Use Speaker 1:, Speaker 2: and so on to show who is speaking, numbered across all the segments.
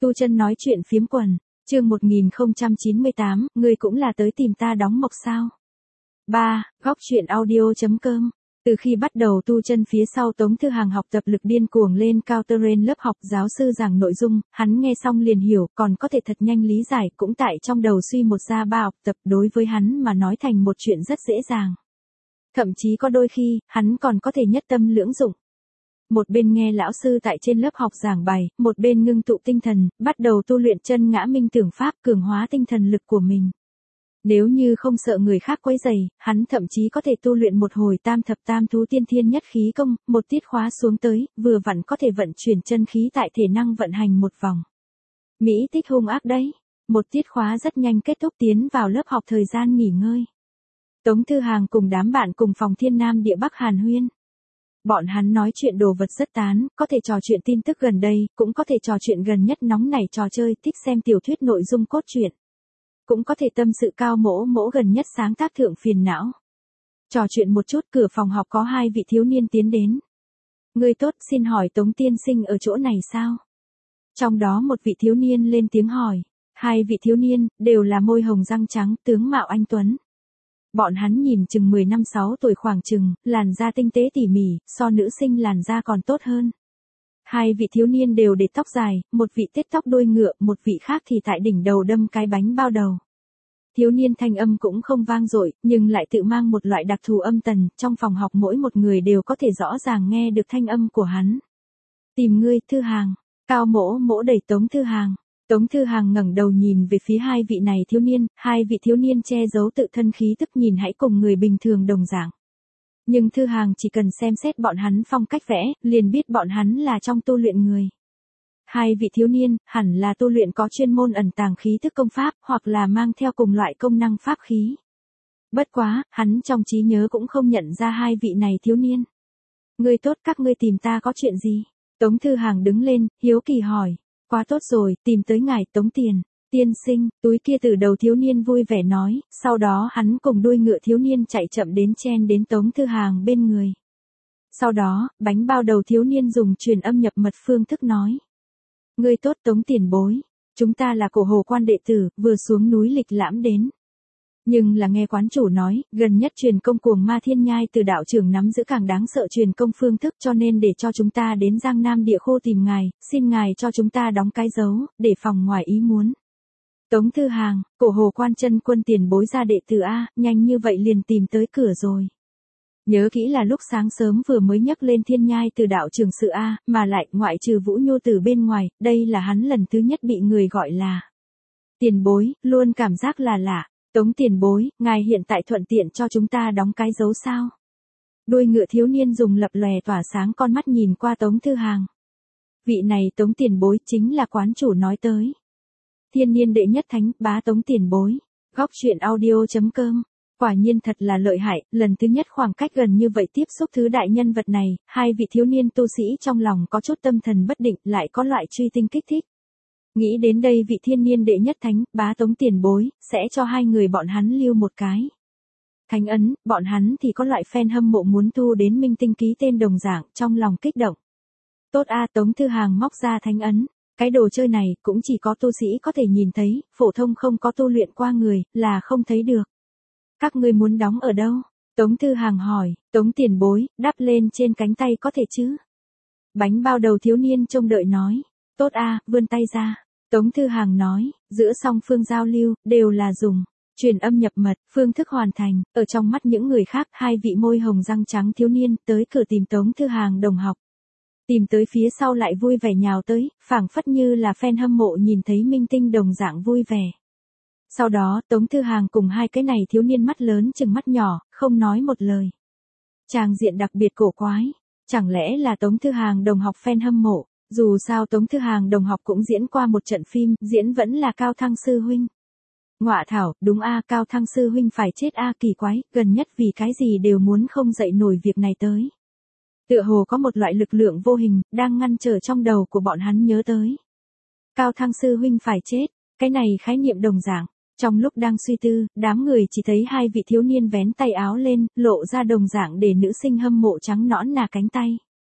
Speaker 1: Tu Chân nói chuyện phiếm quần, chương 1098, ngươi cũng là tới tìm ta đóng mộc sao? 3. Góc truyện audio.com. Từ khi bắt đầu Tu Chân phía sau Tống Thư Hàng học tập lực điên cuồng lên cao terrain lớp học giáo sư giảng nội dung, hắn nghe xong liền hiểu, còn có thể thật nhanh lý giải, cũng tại trong đầu suy một ra ba học tập đối với hắn mà nói thành một chuyện rất dễ dàng. Thậm chí có đôi khi, hắn còn có thể nhất tâm lưỡng dụng. Một bên nghe lão sư tại trên lớp học giảng bài, một bên ngưng tụ tinh thần, bắt đầu tu luyện chân ngã minh tưởng pháp cường hóa tinh thần lực của mình. Nếu như không sợ người khác quấy rầy, hắn thậm chí có thể tu luyện một hồi tam thập tam thú tiên thiên nhất khí công, một tiết khóa xuống tới, vừa vặn có thể vận chuyển chân khí tại thể năng vận hành một vòng. Mỹ tích hung ác đấy. Một tiết khóa rất nhanh kết thúc tiến vào lớp học thời gian nghỉ ngơi. Tống Thư Hàng cùng đám bạn cùng phòng Thiên Nam địa Bắc hàn huyên. Bọn hắn nói chuyện đồ vật rất tán, có thể trò chuyện tin tức gần đây, cũng có thể trò chuyện gần nhất nóng nảy trò chơi, thích xem tiểu thuyết nội dung cốt truyện. Cũng có thể tâm sự cao mỗ gần nhất sáng tác thượng phiền não. Trò chuyện một chút, cửa phòng học có hai vị thiếu niên tiến đến. Ngươi tốt, xin hỏi Tống tiên sinh ở chỗ này sao? Trong đó một vị thiếu niên lên tiếng hỏi. Hai vị thiếu niên, đều là môi hồng răng trắng, tướng mạo anh tuấn. Bọn hắn nhìn chừng 10 năm 6 tuổi khoảng chừng, làn da tinh tế tỉ mỉ, so nữ sinh làn da còn tốt hơn. Hai vị thiếu niên đều để tóc dài, một vị tết tóc đuôi ngựa, một vị khác thì tại đỉnh đầu đâm cái bánh bao đầu. Thiếu niên thanh âm cũng không vang dội, nhưng lại tự mang một loại đặc thù âm tần, trong phòng học mỗi một người đều có thể rõ ràng nghe được thanh âm của hắn. Tìm ngươi, Thư Hàng. Cao mỗ đẩy Tống Thư Hàng. Tống Thư Hàng ngẩng đầu nhìn về phía hai vị này thiếu niên, hai vị thiếu niên che giấu tự thân khí tức nhìn hãy cùng người bình thường đồng dạng. Nhưng Thư Hàng chỉ cần xem xét bọn hắn phong cách vẽ, liền biết bọn hắn là trong tu luyện người. Hai vị thiếu niên, hẳn là tu luyện có chuyên môn ẩn tàng khí thức công pháp, hoặc là mang theo cùng loại công năng pháp khí. Bất quá, hắn trong trí nhớ cũng không nhận ra hai vị này thiếu niên. Ngươi tốt, các ngươi tìm ta có chuyện gì? Tống Thư Hàng đứng lên, hiếu kỳ hỏi. Quá tốt rồi, tìm tới ngài Tống tiên sinh, túi kia từ đầu thiếu niên vui vẻ nói, sau đó hắn cùng đuôi ngựa thiếu niên chạy chậm đến chen đến Tống Thư Hàng bên người. Sau đó, bánh bao đầu thiếu niên dùng truyền âm nhập mật phương thức nói. Ngươi tốt Tống tiền bối, chúng ta là Cổ Hồ Quan đệ tử, vừa xuống núi lịch lãm đến. Nhưng là nghe quán chủ nói, gần nhất truyền công cuồng ma thiên nhai từ đạo trưởng nắm giữ càng đáng sợ truyền công phương thức cho nên để cho chúng ta đến Giang Nam địa khô tìm ngài, xin ngài cho chúng ta đóng cái dấu, để phòng ngoài ý muốn. Tống Thư Hàng, Cổ Hồ Quan chân quân tiền bối ra đệ tử A, nhanh như vậy liền tìm tới cửa rồi. Nhớ kỹ là lúc sáng sớm vừa mới nhắc lên thiên nhai từ đạo trưởng sự A, mà lại ngoại trừ Vũ Nhô từ bên ngoài, đây là hắn lần thứ nhất bị người gọi là tiền bối, luôn cảm giác là lạ. Tống tiền bối, ngài hiện tại thuận tiện cho chúng ta đóng cái dấu sao? Đuôi ngựa thiếu niên dùng lập lòe tỏa sáng con mắt nhìn qua Tống Thư Hàng. Vị này Tống tiền bối chính là quán chủ nói tới. Thiên niên đệ nhất thánh, bá Tống tiền bối. Góc truyện audio.com. Quả nhiên thật là lợi hại, lần thứ nhất khoảng cách gần như vậy tiếp xúc thứ đại nhân vật này, hai vị thiếu niên tu sĩ trong lòng có chút tâm thần bất định, lại có loại truy tinh kích thích. Nghĩ đến đây vị thiên niên đệ nhất thánh, bá Tống tiền bối, sẽ cho hai người bọn hắn lưu một cái thánh ấn, bọn hắn thì có loại fan hâm mộ muốn thu đến minh tinh ký tên đồng dạng, trong lòng kích động. Tốt a, Tống Thư Hàng móc ra thánh ấn, cái đồ chơi này cũng chỉ có tu sĩ có thể nhìn thấy, phổ thông không có tu luyện qua người, là không thấy được. Các ngươi muốn đóng ở đâu? Tống Thư Hàng hỏi, Tống tiền bối, đắp lên trên cánh tay có thể chứ? Bánh bao đầu thiếu niên trông đợi nói, tốt a, vươn tay ra. Tống Thư Hàng nói, giữa song phương giao lưu, đều là dùng truyền âm nhập mật, phương thức hoàn thành, ở trong mắt những người khác, hai vị môi hồng răng trắng thiếu niên, tới cửa tìm Tống Thư Hàng đồng học. Tìm tới phía sau lại vui vẻ nhào tới, phảng phất như là fan hâm mộ nhìn thấy minh tinh đồng dạng vui vẻ. Sau đó, Tống Thư Hàng cùng hai cái này thiếu niên mắt lớn chừng mắt nhỏ, không nói một lời. Tràng diện đặc biệt cổ quái, chẳng lẽ là Tống Thư Hàng đồng học fan hâm mộ? Dù sao Tống Thư Hàng đồng học cũng diễn qua một trận phim, diễn vẫn là Cao Thăng sư huynh. Ngọa thảo, đúng a, Cao Thăng sư huynh phải chết a, kỳ quái, gần nhất vì cái gì đều muốn không dậy nổi việc này tới. Tựa hồ có một loại lực lượng vô hình, đang ngăn trở trong đầu của bọn hắn nhớ tới. Cao Thăng sư huynh phải chết, cái này khái niệm đồng dạng. Trong lúc đang suy tư, đám người chỉ thấy hai vị thiếu niên vén tay áo lên, lộ ra đồng dạng để nữ sinh hâm mộ trắng nõn nà cánh tay.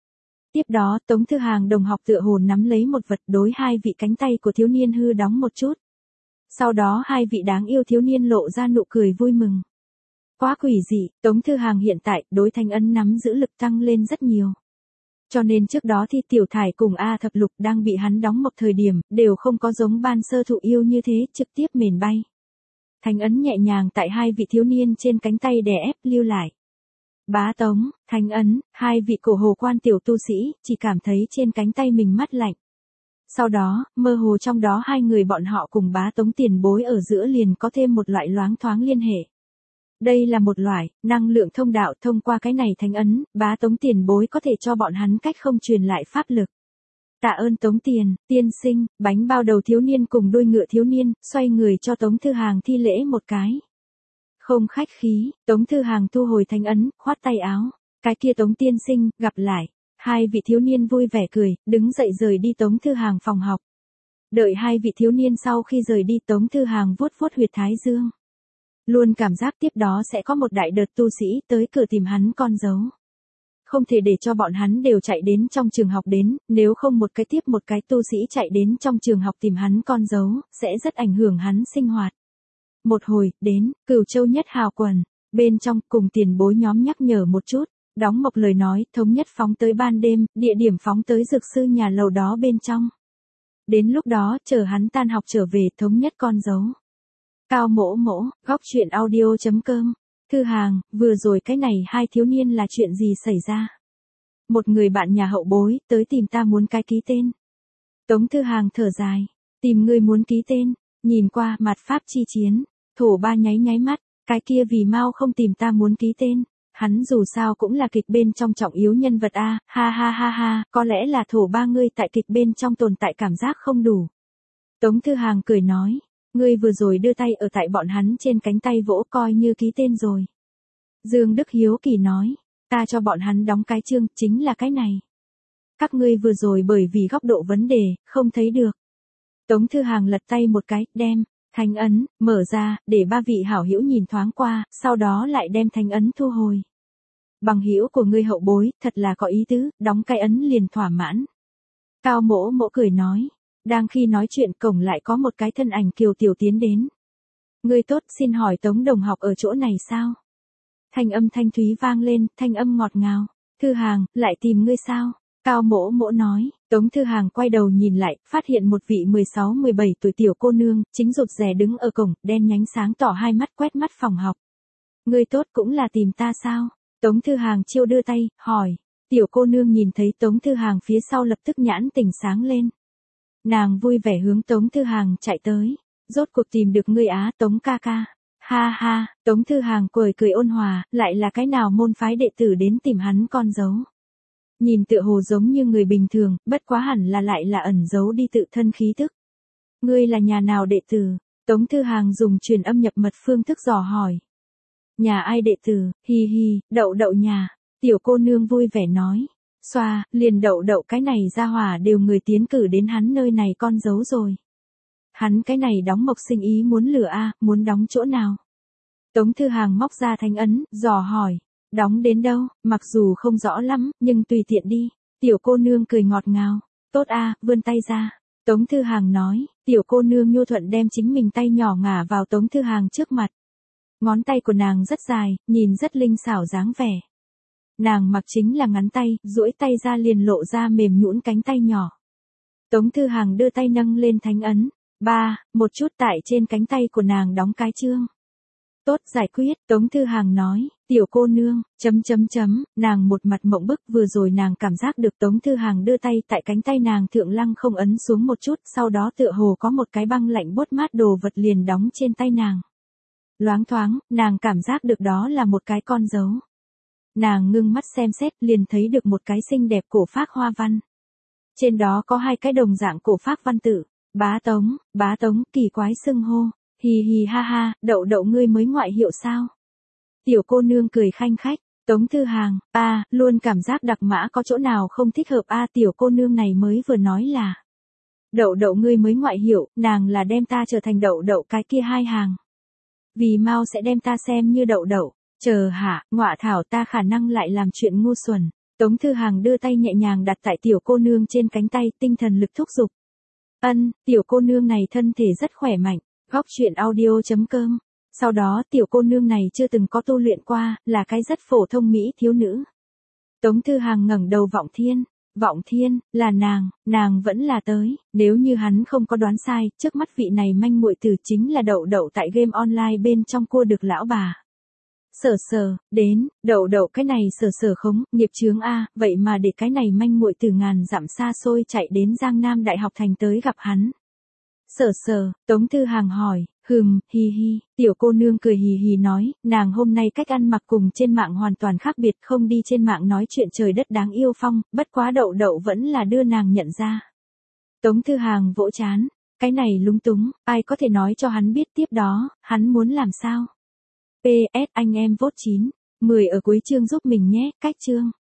Speaker 1: Tiếp đó Tống Thư Hàng đồng học tựa hồ nắm lấy một vật đối hai vị cánh tay của thiếu niên hư đóng một chút. Sau đó hai vị đáng yêu thiếu niên lộ ra nụ cười vui mừng. Quá quỷ dị, Tống Thư Hàng hiện tại đối Thanh Ấn nắm giữ lực tăng lên rất nhiều. Cho nên trước đó thì Tiểu Thải cùng A Thập Lục đang bị hắn đóng một thời điểm, đều không có giống ban sơ thụ yêu như thế, trực tiếp mền bay. Thanh Ấn nhẹ nhàng tại hai vị thiếu niên trên cánh tay đè ép lưu lại. Bá Tống, Thanh Ấn, hai vị cổ hồ quan tiểu tu sĩ, chỉ cảm thấy trên cánh tay mình mát lạnh. Sau đó, mơ hồ trong đó hai người bọn họ cùng Bá Tống tiền bối ở giữa liền có thêm một loại loáng thoáng liên hệ. Đây là một loại năng lượng thông đạo, thông qua cái này Thanh Ấn, Bá Tống tiền bối có thể cho bọn hắn cách không truyền lại pháp lực. Tạ ơn Tống tiên sinh, bánh bao đầu thiếu niên cùng đuôi ngựa thiếu niên, xoay người cho Tống Thư Hàng thi lễ một cái. Không khách khí, Tống Thư Hàng thu hồi Thanh Ấn, khoát tay áo. Cái kia Tống tiên sinh, gặp lại. Hai vị thiếu niên vui vẻ cười, đứng dậy rời đi Tống Thư Hàng phòng học. Đợi hai vị thiếu niên sau khi rời đi, Tống Thư Hàng vuốt vuốt huyệt thái dương. Luôn cảm giác tiếp đó sẽ có một đại đợt tu sĩ tới cửa tìm hắn con dấu. Không thể để cho bọn hắn đều chạy đến trong trường học đến, nếu không một cái tiếp một cái tu sĩ chạy đến trong trường học tìm hắn con dấu, sẽ rất ảnh hưởng hắn sinh hoạt. Một hồi, đến, Cửu Châu Nhất Hào Quần, bên trong, cùng tiền bối nhóm nhắc nhở một chút, đóng một lời nói, thống nhất phóng tới ban đêm, địa điểm phóng tới dược sư nhà lầu đó bên trong. Đến lúc đó, chờ hắn tan học trở về, thống nhất con dấu. Cao Mỗ Mỗ, góc chuyện audio.com. Thư Hàng, vừa rồi cái này hai thiếu niên là chuyện gì xảy ra? Một người bạn nhà hậu bối, tới tìm ta muốn cái ký tên. Tống Thư Hàng thở dài, tìm người muốn ký tên, nhìn qua, mặt pháp chi chiến, Thổ Ba nháy mắt, cái kia vì mau không tìm ta muốn ký tên, hắn dù sao cũng là kịch bên trong trọng yếu nhân vật a, ha ha ha ha, có lẽ là Thổ Ba ngươi tại kịch bên trong tồn tại cảm giác không đủ. Tống Thư Hàng cười nói. Ngươi vừa rồi đưa tay ở tại bọn hắn trên cánh tay vỗ coi như ký tên rồi. Dương Đức Hiếu Kỳ nói, ta cho bọn hắn đóng cái chương, chính là cái này. Các ngươi vừa rồi bởi vì góc độ vấn đề, không thấy được. Tống Thư Hàng lật tay một cái, đem, Thanh Ấn, mở ra, để ba vị hảo hữu nhìn thoáng qua, sau đó lại đem Thanh Ấn thu hồi. Bằng hữu của ngươi hậu bối, thật là có ý tứ, đóng cái ấn liền thỏa mãn. Cao Mỗ Mỗ cười nói. Đang khi nói chuyện cổng lại có một cái thân ảnh kiều tiểu tiến đến. Ngươi tốt, xin hỏi Tống đồng học ở chỗ này sao? Thanh âm thanh thúy vang lên, thanh âm ngọt ngào. Thư Hàng, lại tìm ngươi sao? Cao Mỗ Mỗ nói. Tống Thư Hàng quay đầu nhìn lại, phát hiện một vị 16-17 tuổi tiểu cô nương, chính rụt rè đứng ở cổng, đen nhánh sáng tỏ hai mắt quét mắt phòng học. Ngươi tốt, cũng là tìm ta sao? Tống Thư Hàng chiêu đưa tay, hỏi. Tiểu cô nương nhìn thấy Tống Thư Hàng phía sau lập tức nhãn tỉnh sáng lên. Nàng vui vẻ hướng Tống Thư Hàng chạy tới. Rốt cuộc tìm được ngươi á, Tống ca ca. Ha ha, Tống Thư Hàng cười ôn hòa, lại là cái nào môn phái đệ tử đến tìm hắn con dấu. Nhìn tựa hồ giống như người bình thường, bất quá hẳn là lại là ẩn giấu đi tự thân khí tức. Ngươi là nhà nào đệ tử? Tống Thư Hàng dùng truyền âm nhập mật phương thức dò hỏi. Nhà ai đệ tử, hi hi, Đậu Đậu nhà. Tiểu cô nương vui vẻ nói. Xoa, liền Đậu Đậu cái này ra hỏa đều người tiến cử đến hắn nơi này con dấu rồi. Hắn cái này đóng mộc sinh ý muốn lừa a, muốn đóng chỗ nào? Tống Thư Hàng móc ra Thanh Ấn, dò hỏi. Đóng đến đâu, mặc dù không rõ lắm, nhưng tùy tiện đi. Tiểu cô nương cười ngọt ngào. Tốt a, vươn tay ra. Tống Thư Hàng nói, tiểu cô nương nhu thuận đem chính mình tay nhỏ ngả vào Tống Thư Hàng trước mặt. Ngón tay của nàng rất dài, nhìn rất linh xảo dáng vẻ. Nàng mặc chính là ngắn tay, duỗi tay ra liền lộ ra mềm nhũn cánh tay nhỏ. Tống Thư Hàng đưa tay nâng lên Thánh Ấn. Một chút tại trên cánh tay của nàng đóng cái chương. Tốt giải quyết, Tống Thư Hàng nói, tiểu cô nương, nàng một mặt mộng bức, vừa rồi nàng cảm giác được Tống Thư Hàng đưa tay tại cánh tay nàng thượng lăng không ấn xuống một chút, sau đó tựa hồ có một cái băng lạnh bốt mát đồ vật liền đóng trên tay nàng. Loáng thoáng, nàng cảm giác được đó là một cái con dấu. Nàng ngưng mắt xem xét liền thấy được một cái xinh đẹp cổ phác hoa văn. Trên đó có hai cái đồng dạng cổ phác văn tự. Bá Tống, kỳ quái xưng hô. Hì hì ha ha, Đậu Đậu ngươi mới ngoại hiệu sao? Tiểu cô nương cười khanh khách. Tống Thư Hàng, luôn cảm giác đặc mã có chỗ nào không thích hợp tiểu cô nương này mới vừa nói là. Đậu Đậu ngươi mới ngoại hiệu, nàng là đem ta trở thành Đậu Đậu cái kia hai hàng. Vì mau sẽ đem ta xem như Đậu Đậu. Chờ hả, ngọa thảo ta khả năng lại làm chuyện ngu xuẩn. Tống Thư Hàng đưa tay nhẹ nhàng đặt tại tiểu cô nương trên cánh tay, tinh thần lực thúc giục. Tiểu cô nương này thân thể rất khỏe mạnh. Góc truyện audio.com. Sau đó tiểu cô nương này chưa từng có tu luyện qua, là cái rất phổ thông mỹ thiếu nữ. Tống Thư Hàng ngẩng đầu Vọng Thiên. Vọng Thiên, là nàng vẫn là tới, nếu như hắn không có đoán sai, trước mắt vị này manh muội tử chính là Đậu Đậu tại game online bên trong cua được lão bà. Đến, Đậu cái này khống, nghiệp chướng a, vậy mà để cái này manh muội tử ngàn dặm xa xôi chạy đến Giang Nam Đại học thành tới gặp hắn. Tống Thư Hàng hỏi, hi, tiểu cô nương cười hì hì nói, nàng hôm nay cách ăn mặc cùng trên mạng hoàn toàn khác biệt, không đi trên mạng nói chuyện trời đất đáng yêu phong, bất quá Đậu vẫn là đưa nàng nhận ra. Tống Thư Hàng vỗ chán, cái này lúng túng, ai có thể nói cho hắn biết tiếp đó, hắn muốn làm sao? PS anh em vote 9, 10 ở cuối chương giúp mình nhé, cách chương.